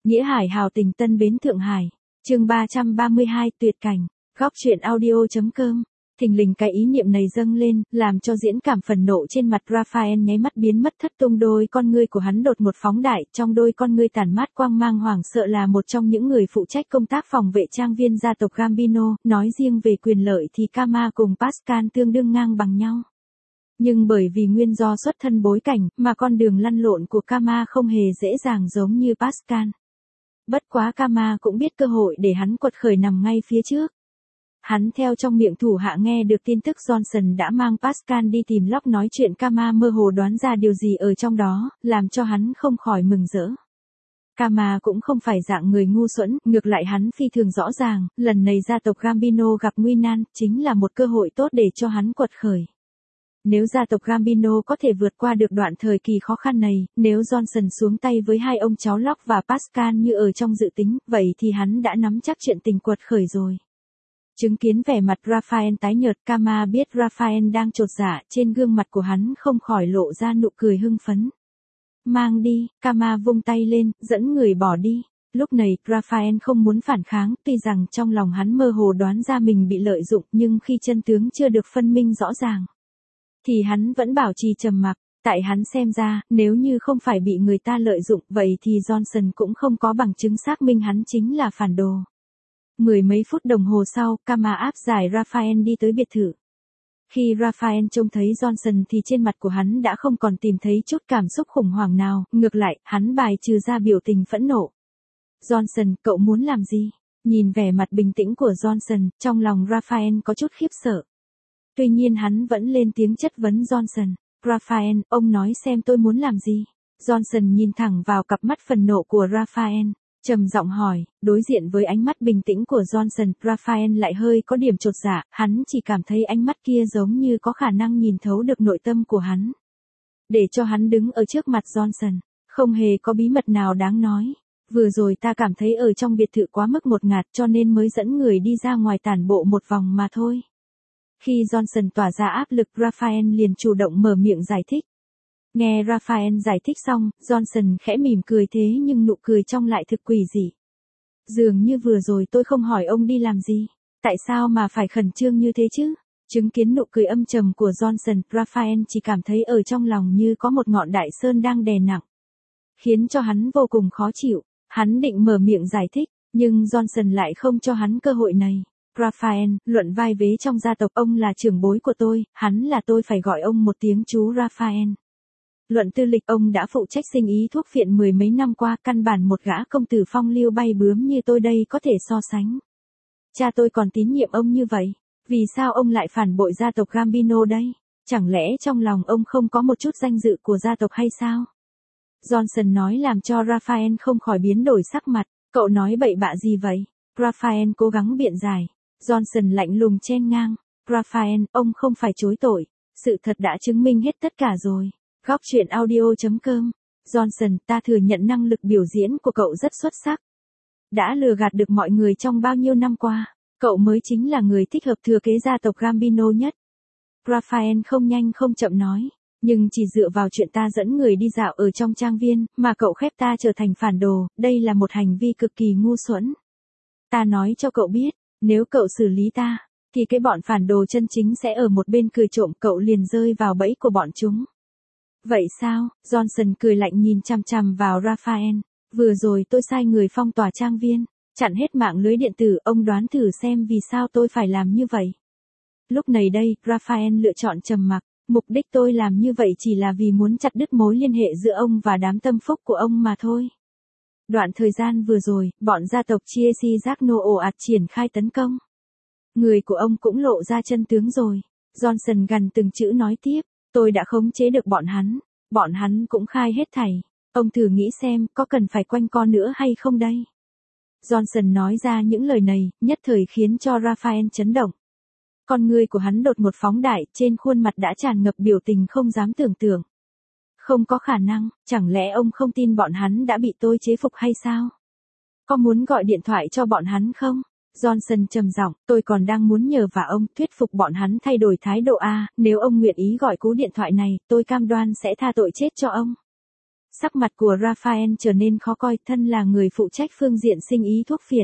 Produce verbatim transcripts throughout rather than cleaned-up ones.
Nghĩa Hải hào tình Tân Bến Thượng Hải. Chương ba trăm ba mươi hai tuyệt cảnh. Góc truyện audio.com. Thình lình cái ý niệm này dâng lên, làm cho diễn cảm phần nộ trên mặt Raphael nháy mắt biến mất thất tung, đôi con ngươi của hắn đột một phóng đại, trong đôi con ngươi tản mát quang mang hoảng sợ là một trong những người phụ trách công tác phòng vệ trang viên gia tộc Gambino, nói riêng về quyền lợi thì Kama cùng Pascal tương đương ngang bằng nhau. Nhưng bởi vì nguyên do xuất thân bối cảnh, mà con đường lăn lộn của Kama không hề dễ dàng giống như Pascal. Bất quá Kama cũng biết cơ hội để hắn quật khởi nằm ngay phía trước. Hắn theo trong miệng thủ hạ nghe được tin tức Johnson đã mang Pascal đi tìm Locke nói chuyện, Kama mơ hồ đoán ra điều gì ở trong đó, làm cho hắn không khỏi mừng rỡ. Kama cũng không phải dạng người ngu xuẩn, ngược lại hắn phi thường rõ ràng, lần này gia tộc Gambino gặp nguy nan, chính là một cơ hội tốt để cho hắn quật khởi. Nếu gia tộc Gambino có thể vượt qua được đoạn thời kỳ khó khăn này, nếu Johnson xuống tay với hai ông cháu Locke và Pascal như ở trong dự tính, vậy thì hắn đã nắm chắc chuyện tình quật khởi rồi. Chứng kiến vẻ mặt Raphael tái nhợt, Kama biết Raphael đang chột dạ, trên gương mặt của hắn không khỏi lộ ra nụ cười hưng phấn. Mang đi, Kama vung tay lên, dẫn người bỏ đi. Lúc này, Raphael không muốn phản kháng, tuy rằng trong lòng hắn mơ hồ đoán ra mình bị lợi dụng, nhưng khi chân tướng chưa được phân minh rõ ràng, thì hắn vẫn bảo trì trầm mặc. Tại hắn xem ra, nếu như không phải bị người ta lợi dụng, vậy thì Johnson cũng không có bằng chứng xác minh hắn chính là phản đồ. Mười mấy phút đồng hồ sau, Kama áp giải Raphael đi tới biệt thự. Khi Raphael trông thấy Johnson thì trên mặt của hắn đã không còn tìm thấy chút cảm xúc khủng hoảng nào, ngược lại, hắn bài trừ ra biểu tình phẫn nộ. Johnson, cậu muốn làm gì? Nhìn vẻ mặt bình tĩnh của Johnson, trong lòng Raphael có chút khiếp sợ. Tuy nhiên hắn vẫn lên tiếng chất vấn Johnson. Raphael, ông nói xem tôi muốn làm gì? Johnson nhìn thẳng vào cặp mắt phần nộ của Raphael, trầm giọng hỏi. Đối diện với ánh mắt bình tĩnh của Johnson, Raphael lại hơi có điểm chột dạ, hắn chỉ cảm thấy ánh mắt kia giống như có khả năng nhìn thấu được nội tâm của hắn. Để cho hắn đứng ở trước mặt Johnson, không hề có bí mật nào đáng nói. Vừa rồi ta cảm thấy ở trong biệt thự quá mức ngột ngạt cho nên mới dẫn người đi ra ngoài tản bộ một vòng mà thôi. Khi Johnson tỏa ra áp lực, Raphael liền chủ động mở miệng giải thích. Nghe Raphael giải thích xong, Johnson khẽ mỉm cười, thế nhưng nụ cười trong lại thực quỷ dị. Dường như vừa rồi tôi không hỏi ông đi làm gì. Tại sao mà phải khẩn trương như thế chứ? Chứng kiến nụ cười âm trầm của Johnson, Raphael chỉ cảm thấy ở trong lòng như có một ngọn đại sơn đang đè nặng, khiến cho hắn vô cùng khó chịu. Hắn định mở miệng giải thích, nhưng Johnson lại không cho hắn cơ hội này. Raphael, luận vai vế trong gia tộc, ông là trưởng bối của tôi, hắn là tôi phải gọi ông một tiếng chú Raphael. Luận tư lịch, ông đã phụ trách sinh ý thuốc phiện mười mấy năm qua, căn bản một gã công tử phong lưu bay bướm như tôi đây có thể so sánh. Cha tôi còn tín nhiệm ông như vậy, vì sao ông lại phản bội gia tộc Gambino đây? Chẳng lẽ trong lòng ông không có một chút danh dự của gia tộc hay sao? Johnson nói làm cho Raphael không khỏi biến đổi sắc mặt. Cậu nói bậy bạ gì vậy? Raphael cố gắng biện giải. Johnson lạnh lùng chen ngang. Raphael, ông không phải chối tội. Sự thật đã chứng minh hết tất cả rồi. Góc truyện audio.com. Johnson, ta thừa nhận năng lực biểu diễn của cậu rất xuất sắc. Đã lừa gạt được mọi người trong bao nhiêu năm qua. Cậu mới chính là người thích hợp thừa kế gia tộc Gambino nhất. Raphael không nhanh không chậm nói. Nhưng chỉ dựa vào chuyện ta dẫn người đi dạo ở trong trang viên, mà cậu khép ta trở thành phản đồ, đây là một hành vi cực kỳ ngu xuẩn. Ta nói cho cậu biết, nếu cậu xử lý ta, thì cái bọn phản đồ chân chính sẽ ở một bên cười trộm, cậu liền rơi vào bẫy của bọn chúng. Vậy sao? Johnson cười lạnh nhìn chằm chằm vào Raphael. Vừa rồi tôi sai người phong tỏa trang viên, chặn hết mạng lưới điện tử, ông đoán thử xem vì sao tôi phải làm như vậy. Lúc này đây, Raphael lựa chọn trầm mặc. Mục đích tôi làm như vậy chỉ là vì muốn chặt đứt mối liên hệ giữa ông và đám tâm phúc của ông mà thôi. Đoạn thời gian vừa rồi, bọn gia tộc Chiesi Giacno ồ ạt triển khai tấn công. Người của ông cũng lộ ra chân tướng rồi. Johnson gần từng chữ nói tiếp, tôi đã khống chế được bọn hắn. Bọn hắn cũng khai hết thảy. Ông thử nghĩ xem có cần phải quanh co nữa hay không đây? Johnson nói ra những lời này, nhất thời khiến cho Raphael chấn động. Con ngươi của hắn đột một phóng đại, trên khuôn mặt đã tràn ngập biểu tình không dám tưởng tượng. Không có khả năng, chẳng lẽ ông không tin bọn hắn đã bị tôi chế phục hay sao? Có muốn gọi điện thoại cho bọn hắn không? Johnson trầm giọng, tôi còn đang muốn nhờ vả ông thuyết phục bọn hắn thay đổi thái độ a, nếu ông nguyện ý gọi cú điện thoại này, tôi cam đoan sẽ tha tội chết cho ông. Sắc mặt của Raphael trở nên khó coi, thân là người phụ trách phương diện sinh ý thuốc phiện.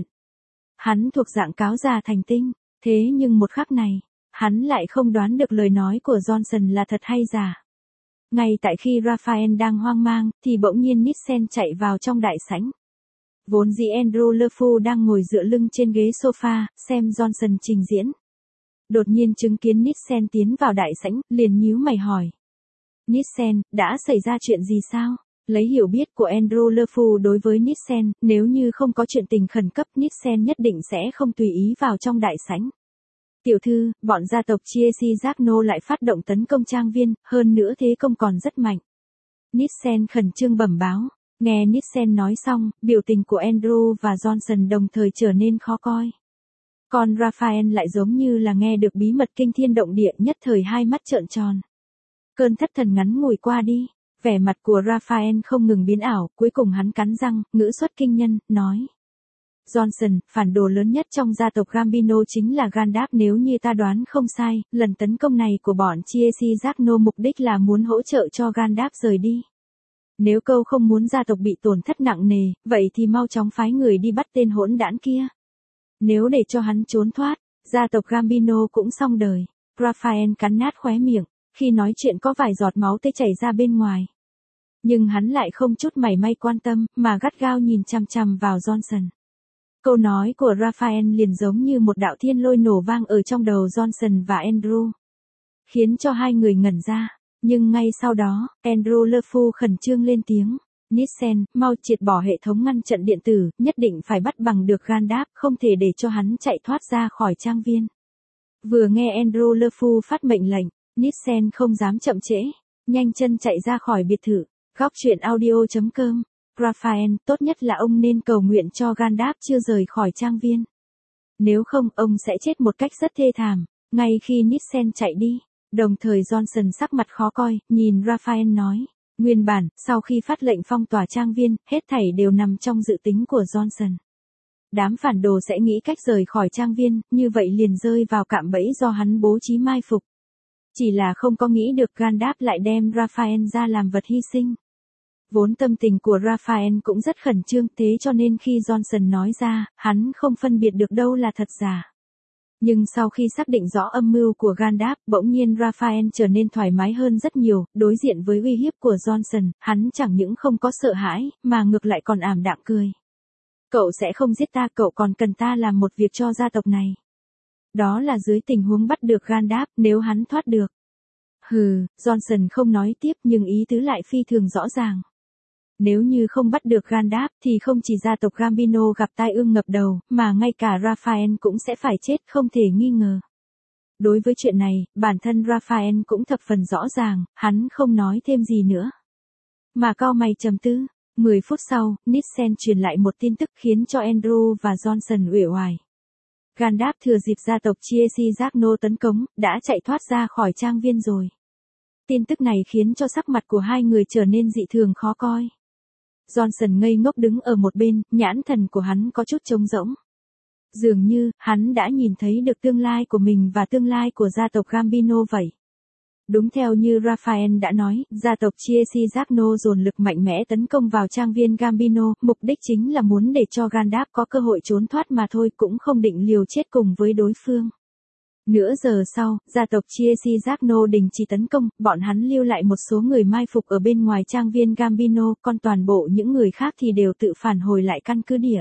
Hắn thuộc dạng cáo già thành tinh, thế nhưng một khắc này, hắn lại không đoán được lời nói của Johnson là thật hay giả. Ngay tại khi Raphael đang hoang mang, thì bỗng nhiên Nielsen chạy vào trong đại sảnh. Vốn dĩ Andrew LeFou đang ngồi dựa lưng trên ghế sofa, xem Johnson trình diễn. Đột nhiên chứng kiến Nielsen tiến vào đại sảnh, liền nhíu mày hỏi. Nielsen, đã xảy ra chuyện gì sao? Lấy hiểu biết của Andrew LeFou đối với Nielsen, nếu như không có chuyện tình khẩn cấp, Nielsen nhất định sẽ không tùy ý vào trong đại sảnh. Tiểu thư, bọn gia tộc Chiesi Jagno lại phát động tấn công trang viên, hơn nữa thế công còn rất mạnh. Nielsen khẩn trương bẩm báo. Nghe Nielsen nói xong, biểu tình của Andrew và Johnson đồng thời trở nên khó coi. Còn Raphael lại giống như là nghe được bí mật kinh thiên động địa, nhất thời hai mắt trợn tròn. Cơn thất thần ngắn ngủi qua đi, vẻ mặt của Raphael không ngừng biến ảo, cuối cùng hắn cắn răng, ngữ xuất kinh nhân, nói. Johnson, phản đồ lớn nhất trong gia tộc Gambino chính là Gandalf, nếu như ta đoán không sai, lần tấn công này của bọn Chiesi Jagno mục đích là muốn hỗ trợ cho Gandalf rời đi. Nếu câu không muốn gia tộc bị tổn thất nặng nề, vậy thì mau chóng phái người đi bắt tên hỗn đản kia. Nếu để cho hắn trốn thoát, gia tộc Gambino cũng xong đời. Raphael cắn nát khóe miệng, khi nói chuyện có vài giọt máu tê chảy ra bên ngoài. Nhưng hắn lại không chút mảy may quan tâm, mà gắt gao nhìn chằm chằm vào Johnson. Câu nói của Raphael liền giống như một đạo thiên lôi nổ vang ở trong đầu Johnson và Andrew. Khiến cho hai người ngẩn ra. Nhưng ngay sau đó, Andrew LeFou khẩn trương lên tiếng. Nielsen, mau triệt bỏ hệ thống ngăn chặn điện tử, nhất định phải bắt bằng được Gandalf, không thể để cho hắn chạy thoát ra khỏi trang viên. Vừa nghe Andrew LeFou phát mệnh lệnh, Nielsen không dám chậm trễ, nhanh chân chạy ra khỏi biệt thự. Góc truyện audio chấm com. Raphael, tốt nhất là ông nên cầu nguyện cho Gandalf chưa rời khỏi trang viên. Nếu không, ông sẽ chết một cách rất thê thảm. Ngay khi Nielsen chạy đi, đồng thời Johnson sắc mặt khó coi, nhìn Raphael nói. Nguyên bản, sau khi phát lệnh phong tỏa trang viên, hết thảy đều nằm trong dự tính của Johnson. Đám phản đồ sẽ nghĩ cách rời khỏi trang viên, như vậy liền rơi vào cạm bẫy do hắn bố trí mai phục. Chỉ là không có nghĩ được Gandalf lại đem Raphael ra làm vật hy sinh. Vốn tâm tình của Raphael cũng rất khẩn trương, thế cho nên khi Johnson nói ra, hắn không phân biệt được đâu là thật giả. Nhưng sau khi xác định rõ âm mưu của Gandalf, bỗng nhiên Raphael trở nên thoải mái hơn rất nhiều, đối diện với uy hiếp của Johnson, hắn chẳng những không có sợ hãi, mà ngược lại còn ảm đạm cười. Cậu sẽ không giết ta, cậu còn cần ta làm một việc cho gia tộc này. Đó là dưới tình huống bắt được Gandalf, nếu hắn thoát được. Hừ, Johnson không nói tiếp nhưng ý tứ lại phi thường rõ ràng. Nếu như không bắt được Gandalf thì không chỉ gia tộc Gambino gặp tai ương ngập đầu, mà ngay cả Raphael cũng sẽ phải chết không thể nghi ngờ. Đối với chuyện này, bản thân Raphael cũng thập phần rõ ràng, hắn không nói thêm gì nữa. Mà cau mày trầm tư, mười phút sau, Nielsen truyền lại một tin tức khiến cho Andrew và Johnson uể oải. Gandalf thừa dịp gia tộc Chiesi Jagno tấn công, đã chạy thoát ra khỏi trang viên rồi. Tin tức này khiến cho sắc mặt của hai người trở nên dị thường khó coi. Johnson ngây ngốc đứng ở một bên, nhãn thần của hắn có chút trống rỗng. Dường như, hắn đã nhìn thấy được tương lai của mình và tương lai của gia tộc Gambino vậy. Đúng theo như Raphael đã nói, gia tộc Chiesi Jagno dồn lực mạnh mẽ tấn công vào trang viên Gambino, mục đích chính là muốn để cho Gandalf có cơ hội trốn thoát mà thôi, cũng không định liều chết cùng với đối phương. Nửa giờ sau, gia tộc Chiesi Jagno đình chỉ tấn công, bọn hắn lưu lại một số người mai phục ở bên ngoài trang viên Gambino, còn toàn bộ những người khác thì đều tự phản hồi lại căn cứ địa.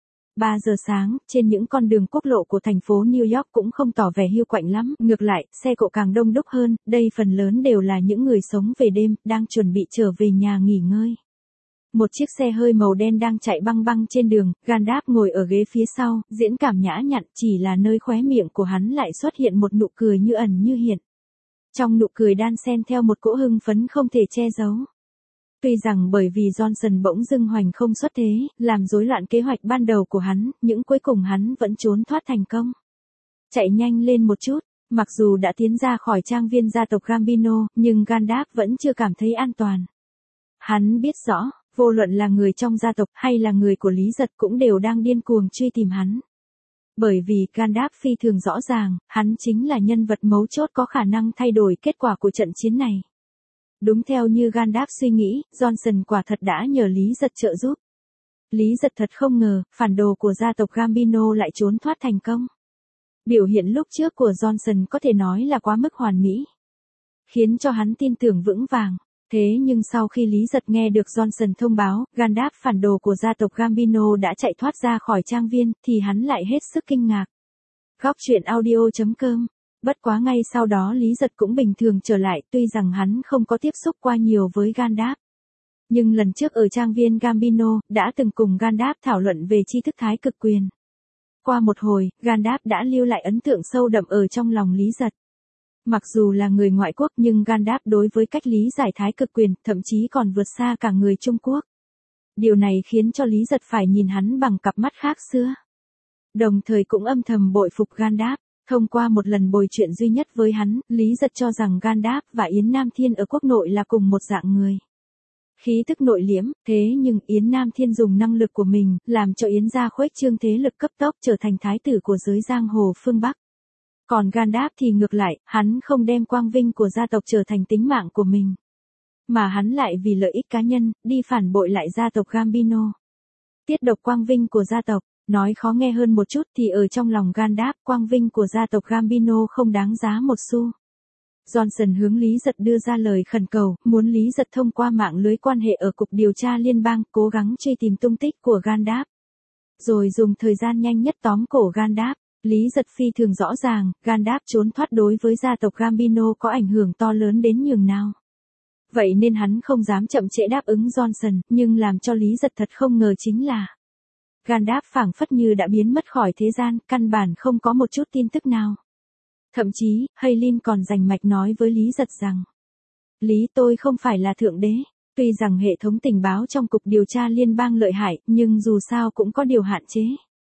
ba giờ sáng, trên những con đường quốc lộ của thành phố New York cũng không tỏ vẻ hiu quạnh lắm, ngược lại, xe cộ càng đông đúc hơn, đây phần lớn đều là những người sống về đêm, đang chuẩn bị trở về nhà nghỉ ngơi. Một chiếc xe hơi màu đen đang chạy băng băng trên đường, Gandalf ngồi ở ghế phía sau, diễn cảm nhã nhặn, chỉ là nơi khóe miệng của hắn lại xuất hiện một nụ cười như ẩn như hiện. Trong nụ cười đan xen theo một cỗ hưng phấn không thể che giấu. Tuy rằng bởi vì Johnson bỗng dưng hoành không xuất thế, làm rối loạn kế hoạch ban đầu của hắn, nhưng cuối cùng hắn vẫn trốn thoát thành công. Chạy nhanh lên một chút, mặc dù đã tiến ra khỏi trang viên gia tộc Gambino, nhưng Gandalf vẫn chưa cảm thấy an toàn. Hắn biết rõ, vô luận là người trong gia tộc hay là người của Lý Giật cũng đều đang điên cuồng truy tìm hắn. Bởi vì Gandalf phi thường rõ ràng, hắn chính là nhân vật mấu chốt có khả năng thay đổi kết quả của trận chiến này. Đúng theo như Gandalf suy nghĩ, Johnson quả thật đã nhờ Lý Giật trợ giúp. Lý Giật thật không ngờ, phản đồ của gia tộc Gambino lại trốn thoát thành công. Biểu hiện lúc trước của Johnson có thể nói là quá mức hoàn mỹ, khiến cho hắn tin tưởng vững vàng. Thế nhưng sau khi Lý Giật nghe được Johnson thông báo, Gandalf phản đồ của gia tộc Gambino đã chạy thoát ra khỏi trang viên, thì hắn lại hết sức kinh ngạc. Góc truyện audio chấm com. Bất quá ngay sau đó Lý Giật cũng bình thường trở lại, tuy rằng hắn không có tiếp xúc qua nhiều với Gandalf. Nhưng lần trước ở trang viên Gambino, đã từng cùng Gandalf thảo luận về tri thức thái cực quyền. Qua một hồi, Gandalf đã lưu lại ấn tượng sâu đậm ở trong lòng Lý Giật. Mặc dù là người ngoại quốc nhưng Gandalf đối với cách lý giải thái cực quyền, thậm chí còn vượt xa cả người Trung Quốc. Điều này khiến cho Lý Giật phải nhìn hắn bằng cặp mắt khác xưa. Đồng thời cũng âm thầm bội phục Gandalf. Thông qua một lần bồi chuyện duy nhất với hắn, Lý Giật cho rằng Gandalf và Yến Nam Thiên ở quốc nội là cùng một dạng người. Khí tức nội liễm, thế nhưng Yến Nam Thiên dùng năng lực của mình, làm cho Yến gia khuếch trương thế lực cấp tốc trở thành thái tử của giới giang hồ phương Bắc. Còn Gandalf thì ngược lại, hắn không đem quang vinh của gia tộc trở thành tính mạng của mình. Mà hắn lại vì lợi ích cá nhân, đi phản bội lại gia tộc Gambino. Tiết độc quang vinh của gia tộc, nói khó nghe hơn một chút thì ở trong lòng Gandalf, quang vinh của gia tộc Gambino không đáng giá một xu. Johnson hướng Lý Giật đưa ra lời khẩn cầu, muốn Lý Giật thông qua mạng lưới quan hệ ở Cục Điều tra Liên bang, cố gắng truy tìm tung tích của Gandalf. Rồi dùng thời gian nhanh nhất tóm cổ Gandalf. Lý Giật phi thường rõ ràng, Gandalf trốn thoát đối với gia tộc Gambino có ảnh hưởng to lớn đến nhường nào. Vậy nên hắn không dám chậm trễ đáp ứng Johnson, nhưng làm cho Lý Giật thật không ngờ chính là Gandalf phảng phất như đã biến mất khỏi thế gian, căn bản không có một chút tin tức nào. Thậm chí, Haylin còn rành mạch nói với Lý Giật rằng: Lý, tôi không phải là thượng đế. Tuy rằng hệ thống tình báo trong Cục Điều tra Liên bang lợi hại, nhưng dù sao cũng có điều hạn chế.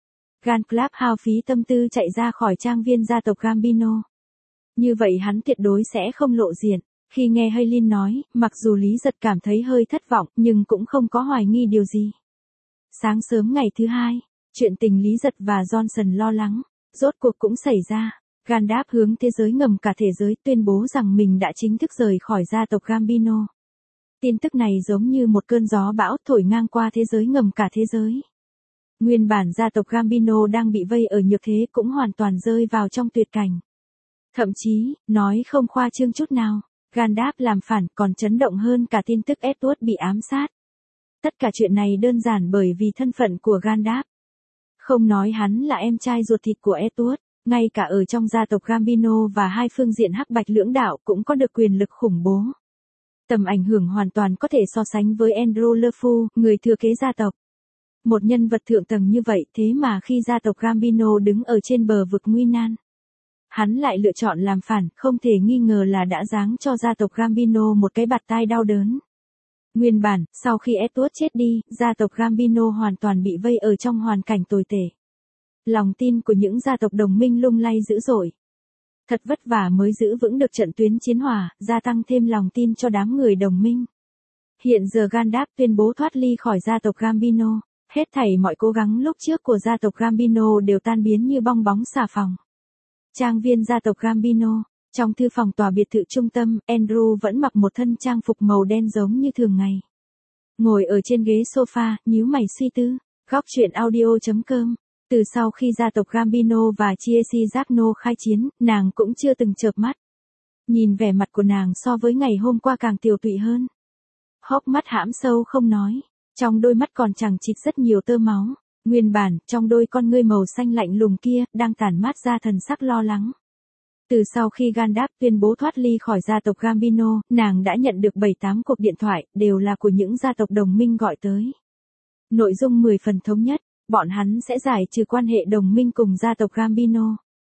Gandalf hao phí tâm tư chạy ra khỏi trang viên gia tộc Gambino. Như vậy hắn tuyệt đối sẽ không lộ diện. Khi nghe Haylin nói, mặc dù Lý Giật cảm thấy hơi thất vọng, nhưng cũng không có hoài nghi điều gì. Sáng sớm ngày thứ hai, chuyện tình Lý Giật và Johnson lo lắng, rốt cuộc cũng xảy ra. Gandalf hướng thế giới ngầm cả thế giới tuyên bố rằng mình đã chính thức rời khỏi gia tộc Gambino. Tin tức này giống như một cơn gió bão thổi ngang qua thế giới ngầm cả thế giới. Nguyên bản gia tộc Gambino đang bị vây ở nhược thế cũng hoàn toàn rơi vào trong tuyệt cảnh. Thậm chí, nói không khoa trương chút nào, Gandalf làm phản còn chấn động hơn cả tin tức Edward bị ám sát. Tất cả chuyện này đơn giản bởi vì thân phận của Gandalf. Không nói hắn là em trai ruột thịt của Edward, ngay cả ở trong gia tộc Gambino và hai phương diện hắc bạch lưỡng đạo cũng có được quyền lực khủng bố. Tầm ảnh hưởng hoàn toàn có thể so sánh với Andrew LeFou, người thừa kế gia tộc. Một nhân vật thượng tầng như vậy, thế mà khi gia tộc Gambino đứng ở trên bờ vực nguy nan, hắn lại lựa chọn làm phản, không thể nghi ngờ là đã giáng cho gia tộc Gambino một cái bạt tai đau đớn. Nguyên bản, sau khi Edward chết đi, gia tộc Gambino hoàn toàn bị vây ở trong hoàn cảnh tồi tệ. Lòng tin của những gia tộc đồng minh lung lay dữ dội. Thật vất vả mới giữ vững được trận tuyến chiến hòa, gia tăng thêm lòng tin cho đám người đồng minh. Hiện giờ Gandalf tuyên bố thoát ly khỏi gia tộc Gambino. Hết thảy mọi cố gắng lúc trước của gia tộc Gambino đều tan biến như bong bóng xà phòng. Trang viên gia tộc Gambino, trong thư phòng tòa biệt thự trung tâm, Andrew vẫn mặc một thân trang phục màu đen giống như thường ngày. Ngồi ở trên ghế sofa, nhíu mày suy tư. Góc truyện audio chấm com. Từ sau khi gia tộc Gambino và Chiesi Giacno khai chiến, nàng cũng chưa từng chợp mắt. Nhìn vẻ mặt của nàng so với ngày hôm qua càng tiều tụy hơn. Hốc mắt hãm sâu không nói. Trong đôi mắt còn chằng chịt rất nhiều tơ máu. Nguyên bản, trong đôi con ngươi màu xanh lạnh lùng kia, đang tản mát ra thần sắc lo lắng. Từ sau khi Gandalf tuyên bố thoát ly khỏi gia tộc Gambino, nàng đã nhận được bảy tám cuộc điện thoại, đều là của những gia tộc đồng minh gọi tới. Nội dung mười phần thống nhất, bọn hắn sẽ giải trừ quan hệ đồng minh cùng gia tộc Gambino.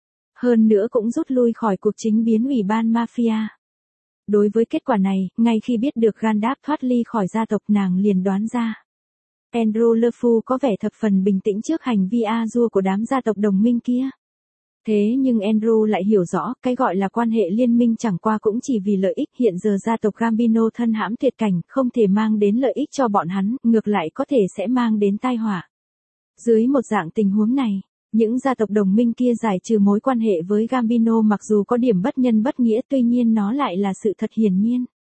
Hơn nữa cũng rút lui khỏi cuộc chính biến ủy ban Mafia. Đối với kết quả này, ngay khi biết được Gandalf thoát ly khỏi gia tộc nàng liền đoán ra. Andrew LeFou có vẻ thập phần bình tĩnh trước hành vi a dua của đám gia tộc đồng minh kia. Thế nhưng Andrew lại hiểu rõ, cái gọi là quan hệ liên minh chẳng qua cũng chỉ vì lợi ích. Hiện giờ gia tộc Gambino thân hãm tuyệt cảnh, không thể mang đến lợi ích cho bọn hắn, ngược lại có thể sẽ mang đến tai họa. Dưới một dạng tình huống này, những gia tộc đồng minh kia giải trừ mối quan hệ với Gambino mặc dù có điểm bất nhân bất nghĩa, tuy nhiên nó lại là sự thật hiển nhiên.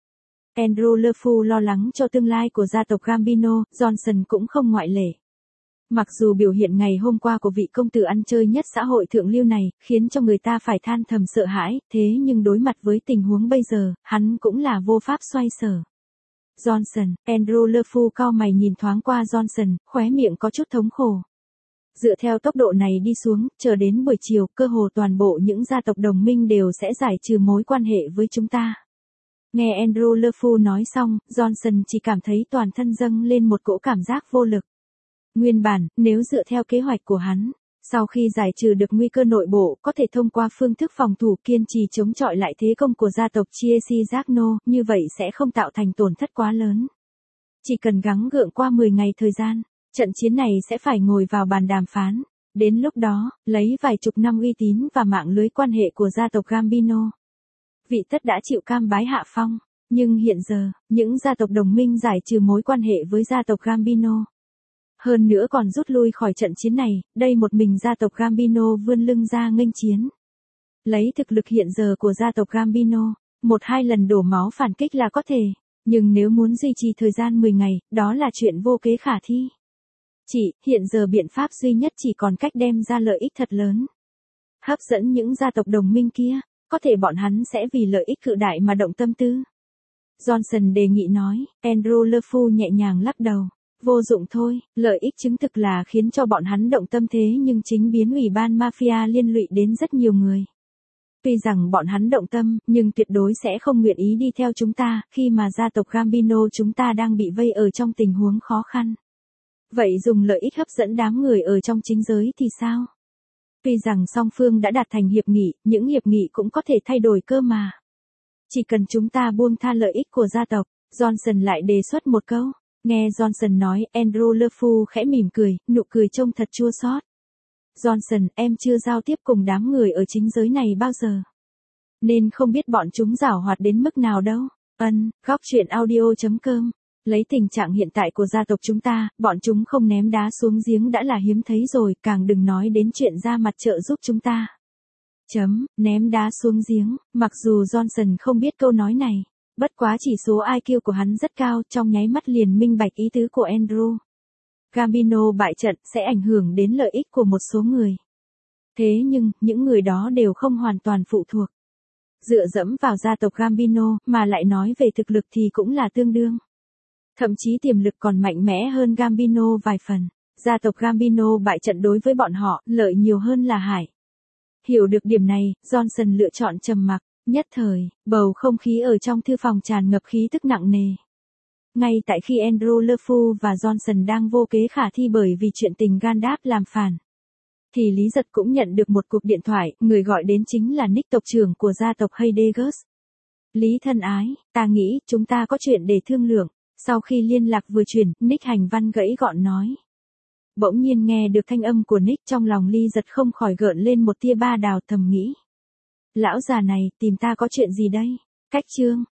Andrew LeFou lo lắng cho tương lai của gia tộc Gambino, Johnson cũng không ngoại lệ. Mặc dù biểu hiện ngày hôm qua của vị công tử ăn chơi nhất xã hội thượng lưu này, khiến cho người ta phải than thầm sợ hãi, thế nhưng đối mặt với tình huống bây giờ, hắn cũng là vô pháp xoay sở. Johnson, Andrew LeFou cau mày nhìn thoáng qua Johnson, khóe miệng có chút thống khổ. Dựa theo tốc độ này đi xuống, chờ đến buổi chiều, cơ hồ toàn bộ những gia tộc đồng minh đều sẽ giải trừ mối quan hệ với chúng ta. Nghe Andrew LeFou nói xong, Johnson chỉ cảm thấy toàn thân dâng lên một cỗ cảm giác vô lực. Nguyên bản, nếu dựa theo kế hoạch của hắn, sau khi giải trừ được nguy cơ nội bộ, có thể thông qua phương thức phòng thủ kiên trì chống chọi lại thế công của gia tộc Chiesi Giagno, như vậy sẽ không tạo thành tổn thất quá lớn. Chỉ cần gắng gượng qua mười ngày thời gian, trận chiến này sẽ phải ngồi vào bàn đàm phán. Đến lúc đó, lấy vài chục năm uy tín và mạng lưới quan hệ của gia tộc Gambino, vị tất đã chịu cam bái hạ phong. Nhưng hiện giờ, những gia tộc đồng minh giải trừ mối quan hệ với gia tộc Gambino. Hơn nữa còn rút lui khỏi trận chiến này, đây một mình gia tộc Gambino vươn lưng ra nghênh chiến. Lấy thực lực hiện giờ của gia tộc Gambino, một hai lần đổ máu phản kích là có thể, nhưng nếu muốn duy trì thời gian mười ngày, đó là chuyện vô kế khả thi. Chỉ, hiện giờ biện pháp duy nhất chỉ còn cách đem ra lợi ích thật lớn. Hấp dẫn những gia tộc đồng minh kia, có thể bọn hắn sẽ vì lợi ích cự đại mà động tâm tư. Johnson đề nghị nói, Andrew LeFou nhẹ nhàng lắc đầu. Vô dụng thôi, lợi ích chứng thực là khiến cho bọn hắn động tâm thế nhưng chính biến ủy ban mafia liên lụy đến rất nhiều người. Tuy rằng bọn hắn động tâm, nhưng tuyệt đối sẽ không nguyện ý đi theo chúng ta, khi mà gia tộc Gambino chúng ta đang bị vây ở trong tình huống khó khăn. Vậy dùng lợi ích hấp dẫn đám người ở trong chính giới thì sao? Tuy rằng song phương đã đạt thành hiệp nghị, những hiệp nghị cũng có thể thay đổi cơ mà. Chỉ cần chúng ta buông tha lợi ích của gia tộc, Johnson lại đề xuất một câu. Nghe Johnson nói, Andrew LeFou khẽ mỉm cười, nụ cười trông thật chua xót. Johnson, em chưa giao tiếp cùng đám người ở chính giới này bao giờ, nên không biết bọn chúng giảo hoạt đến mức nào đâu. Ân, góc truyện audio chấm com. Lấy tình trạng hiện tại của gia tộc chúng ta, bọn chúng không ném đá xuống giếng đã là hiếm thấy rồi, càng đừng nói đến chuyện ra mặt trợ giúp chúng ta. Chấm, ném đá xuống giếng, mặc dù Johnson không biết câu nói này. Bất quá chỉ số i kiu của hắn rất cao, trong nháy mắt liền minh bạch ý tứ của Andrew. Gambino bại trận sẽ ảnh hưởng đến lợi ích của một số người. Thế nhưng, những người đó đều không hoàn toàn phụ thuộc. Dựa dẫm vào gia tộc Gambino, mà lại nói về thực lực thì cũng là tương đương. Thậm chí tiềm lực còn mạnh mẽ hơn Gambino vài phần. Gia tộc Gambino bại trận đối với bọn họ, lợi nhiều hơn là hại. Hiểu được điểm này, Johnson lựa chọn trầm mặc. Nhất thời, bầu không khí ở trong thư phòng tràn ngập khí tức nặng nề. Ngay tại khi Andrew LeFou và Johnson đang vô kế khả thi bởi vì chuyện tình Gandalf làm phản, thì Lý Giật cũng nhận được một cuộc điện thoại, người gọi đến chính là Nick, tộc trưởng của gia tộc Heidegger. Lý thân ái, ta nghĩ chúng ta có chuyện để thương lượng. Sau khi liên lạc vừa chuyển, Nick hành văn gãy gọn nói. Bỗng nhiên nghe được thanh âm của Nick, trong lòng Lý Giật không khỏi gợn lên một tia ba đào, thầm nghĩ. Lão già này, tìm ta có chuyện gì đây? Cách chương.